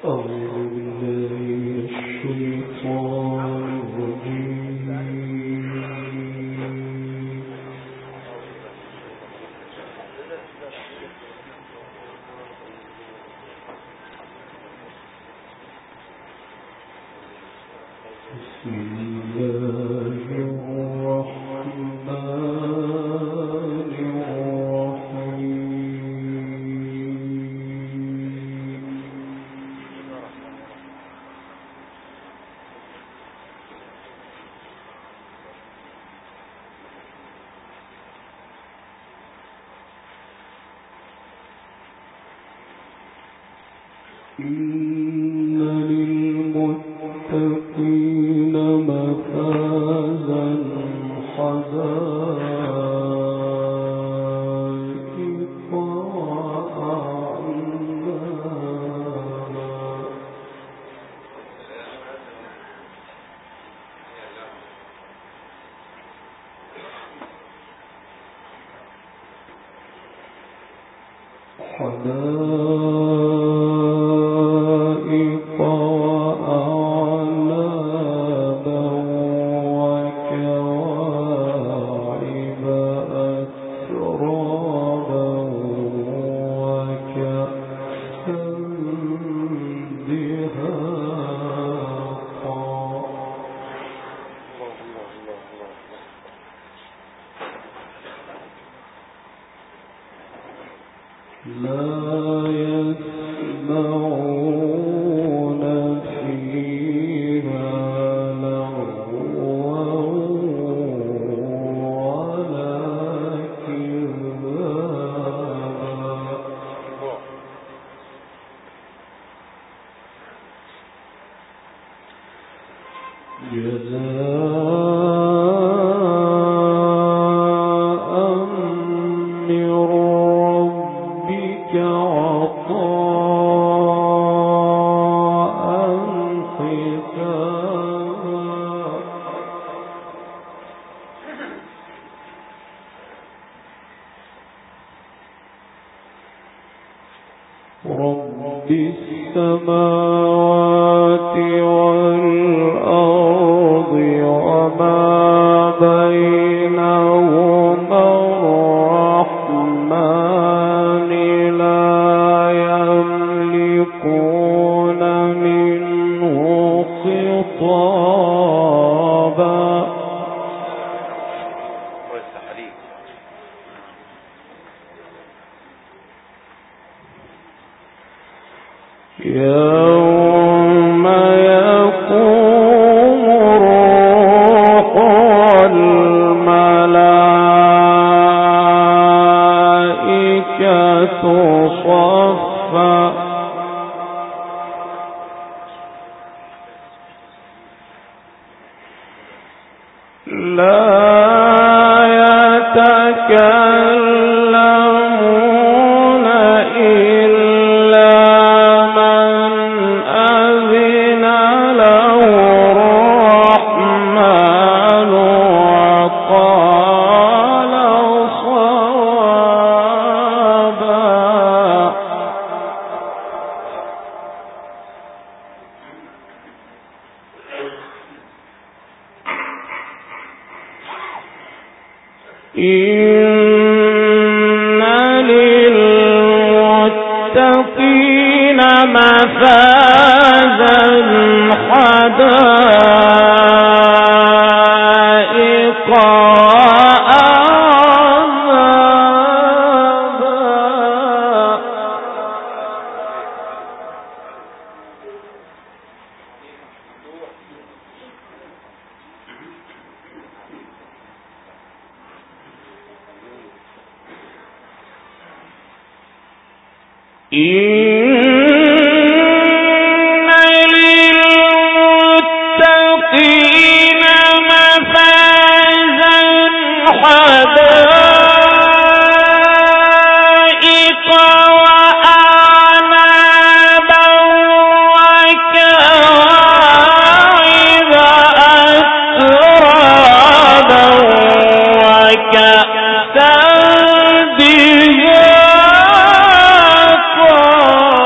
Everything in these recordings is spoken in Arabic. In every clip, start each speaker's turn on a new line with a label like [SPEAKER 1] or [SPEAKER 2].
[SPEAKER 1] كأسا دهاقا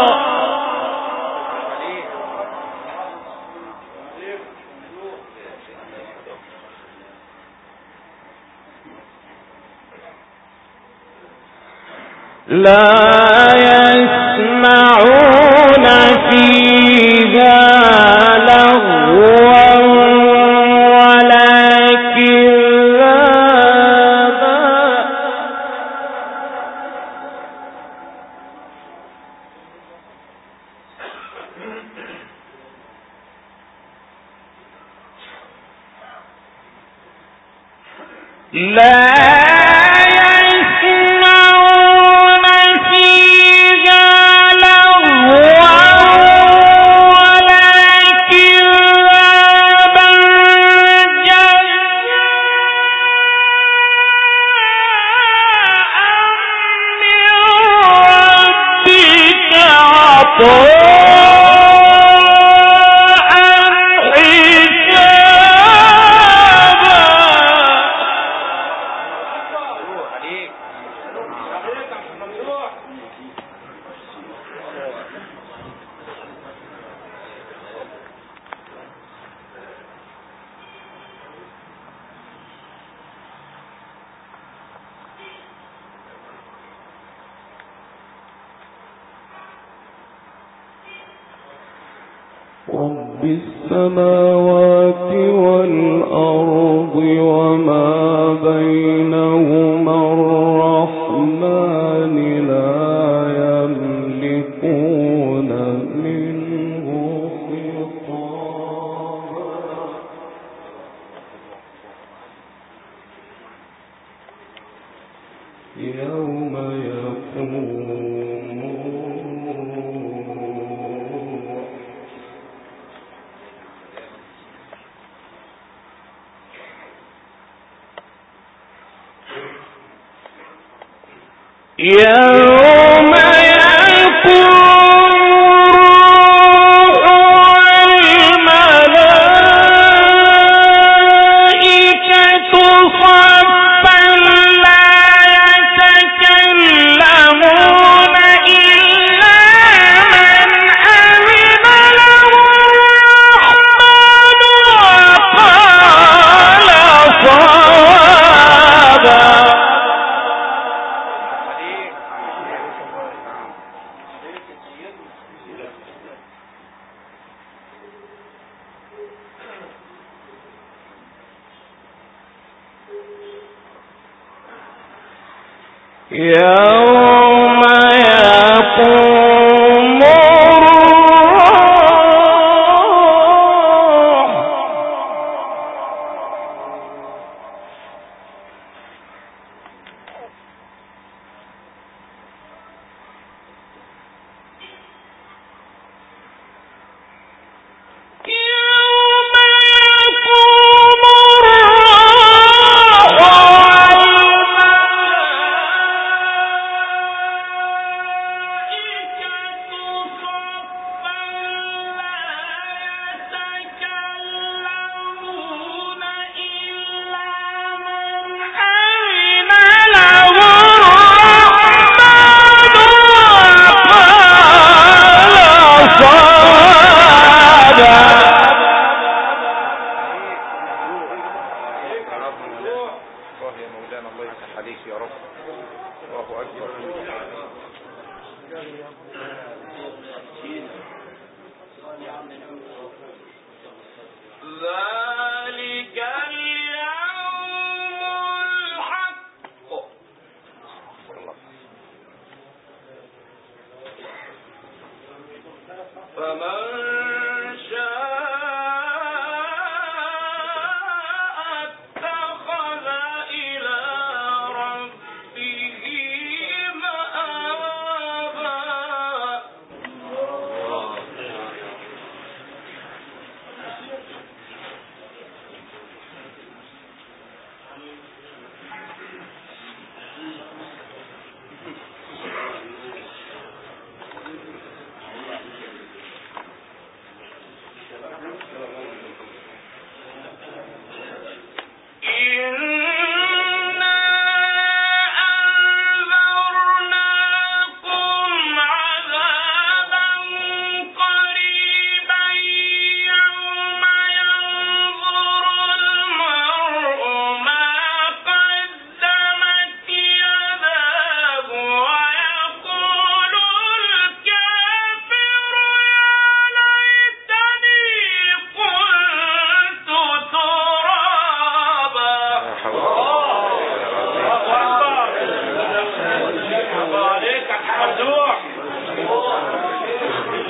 [SPEAKER 1] رب السماوات والأرض وما بينهما الرحمن لا يملكون منه خطابا يوم يوم يقوم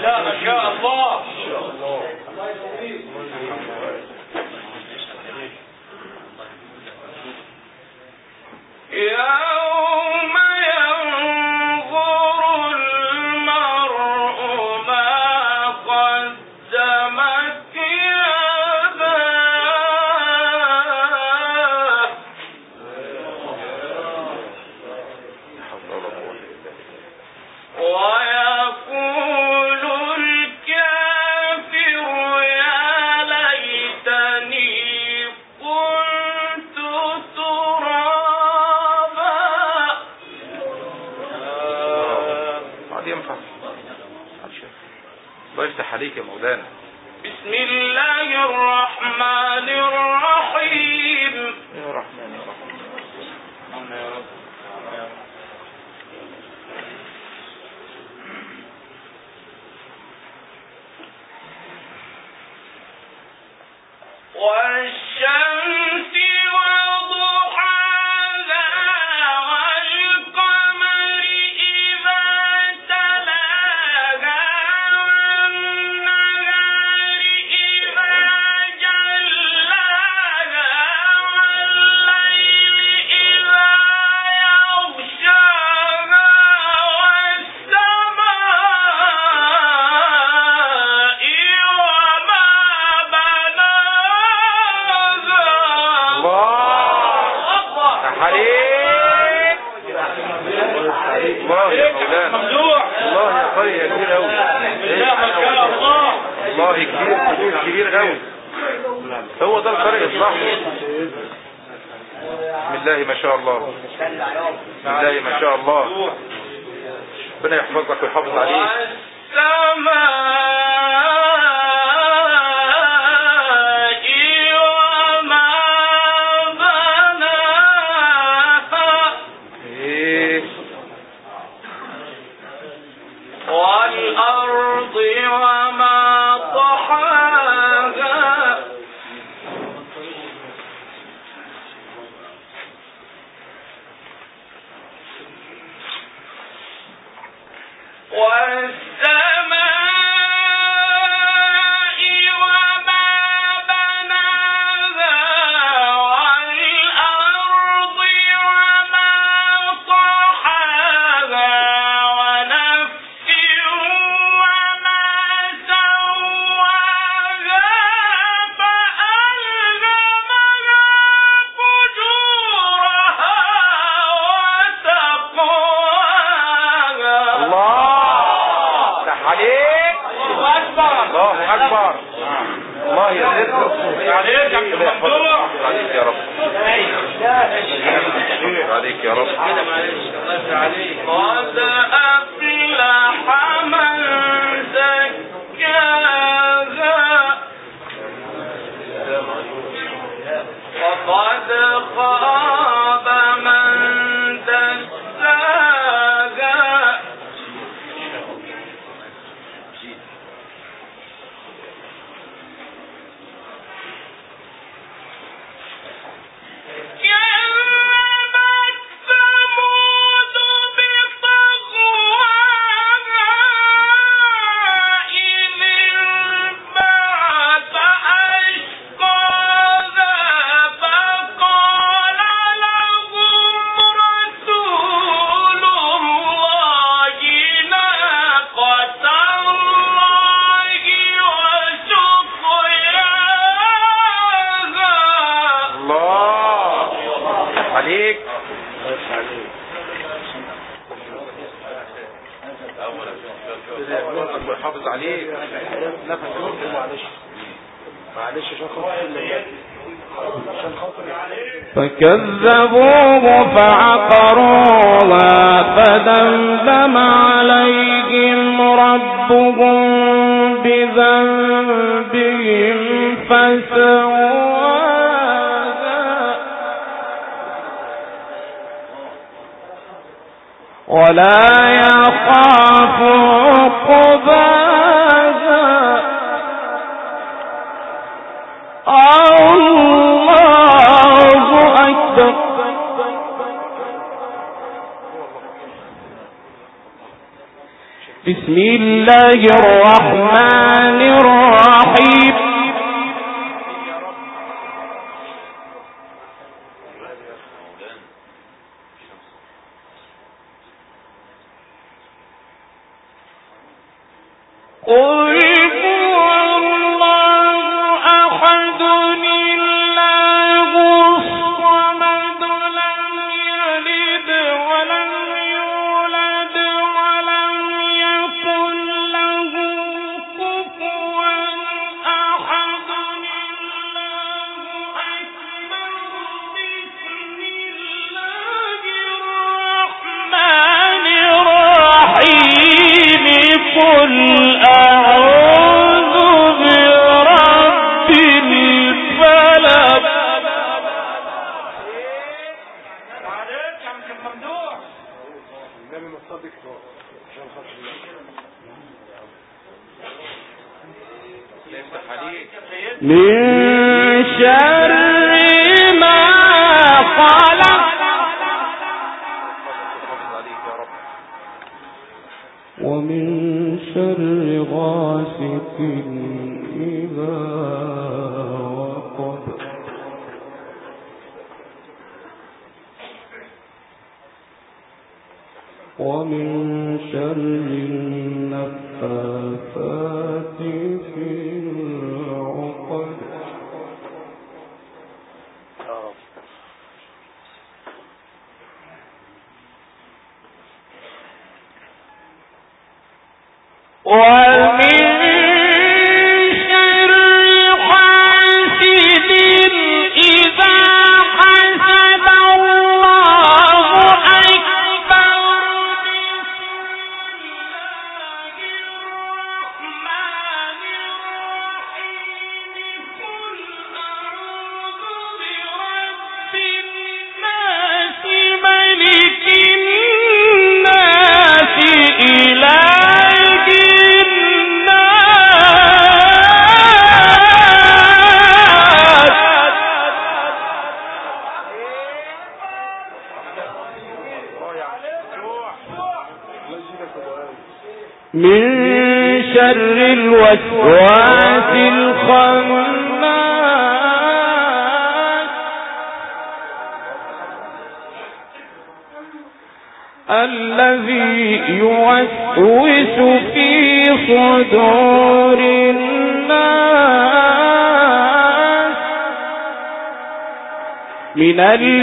[SPEAKER 1] لا ما شاء الله. يوم ينظر المرء ما قدمت يداه ويقول الكافر يا ليتني كنت ترابا.
[SPEAKER 2] ينفع الله يفتح عليك يا مولانا.
[SPEAKER 1] بسم الله الرحمن الرحيم.
[SPEAKER 2] يا رحمن يا رحمن يا رب.
[SPEAKER 1] والشمس وضحاها والقمر إذا تلاها والنهار إذا جلاها والليل إذا يغشاها والسماء وما بناها.
[SPEAKER 2] الله يا مولانا. الله يا قوي يا كبير قوي. الله كبير قوي. هو ده القارئ الصح. بسم الله ما شاء الله. بسم الله ما شاء الله. ربنا يحفظك ويحافظ عليك.
[SPEAKER 1] والأرض وما طحاها والسماء وما بناها والأرض وما طحاها ونفس وما سواها فألهمها فجورها وتقواها.
[SPEAKER 2] الله عليك. الله أكبر. الله يرزقك عليك يا رب. عليك يا رب.
[SPEAKER 1] قد أفلح من زكاها وقد خاب من دساها. كذبت ثمود بطغواها إذ انبعث أشقاها فقال لهم رسول الله ناقة الله وسقياها.
[SPEAKER 2] الله عليك. حافظ عليك. معلش
[SPEAKER 1] فكذبوه فعقروها فدمدم عليهم ربهم بذنبهم فسواها ولا يخاف عقباها. الله أكبر. بسم بسم الله الرحمن الرحيم قل هو الله أحد الله الصمد لم يلد ولم يولد ولم يكن له كفوا أحد الله أكبر بسم الله الرحمن الرحيم قل أعوذ برب الفلق من شر ما خلق ومن شر غاسق إذا وقب ومن شر النفاثات في العقد ومن شر حاسد إذا حسد الله أكبر من شر الوسواس الخناس الذي يوسوس في صدور الناس من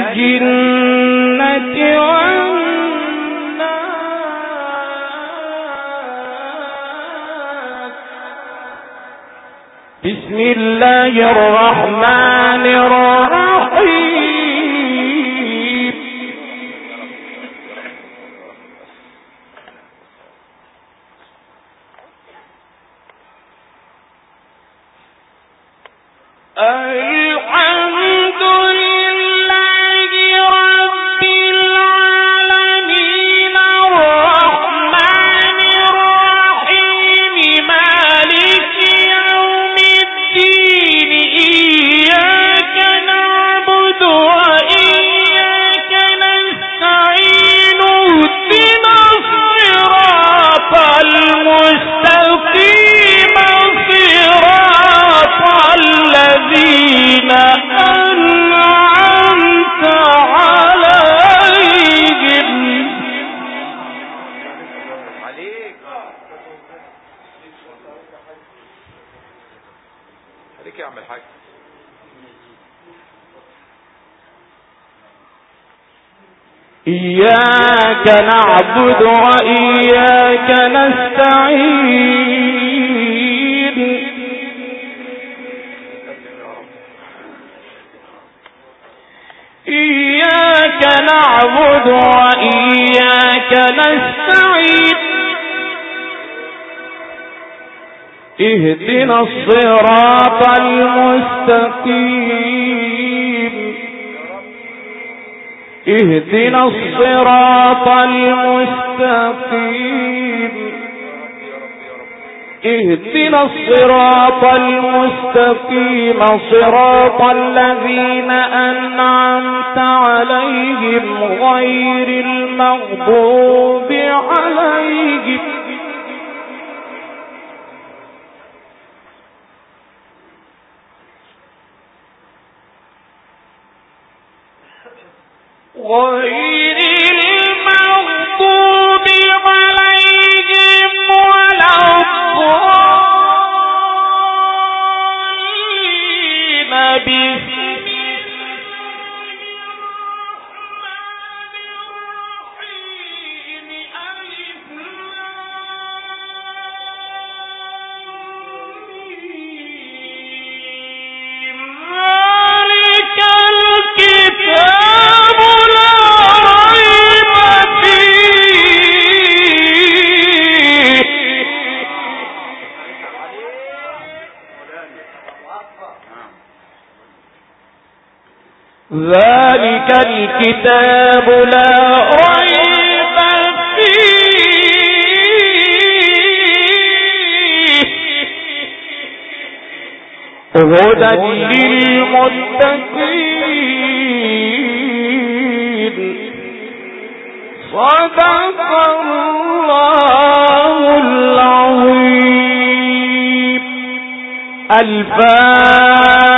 [SPEAKER 1] الجنة والناس بسم الله الرحمن الرحيم الحمد لله رب العالمين الرحمن الرحيم مالك يوم الدين إياك نعبد وإياك نستعين اهدنا الصراط المستقيم صراط الذين أنعمت عليهم
[SPEAKER 2] عليك يا عم الحاج.
[SPEAKER 1] إياك نعبد وإياك نستعين إياك نعبد وإياك نستعين اهدنا الصراط المستقيم اهدنا الصراط المستقيم اهدنا الصراط المستقيم صراط الذين أنعمت عليهم غير المغضوب عليهم غير المغضوب عليهم ولا الضالين بسم ذلك الكتاب لا ريب فيه هدى للمتقين صدق الله العظيم. الفاتحة.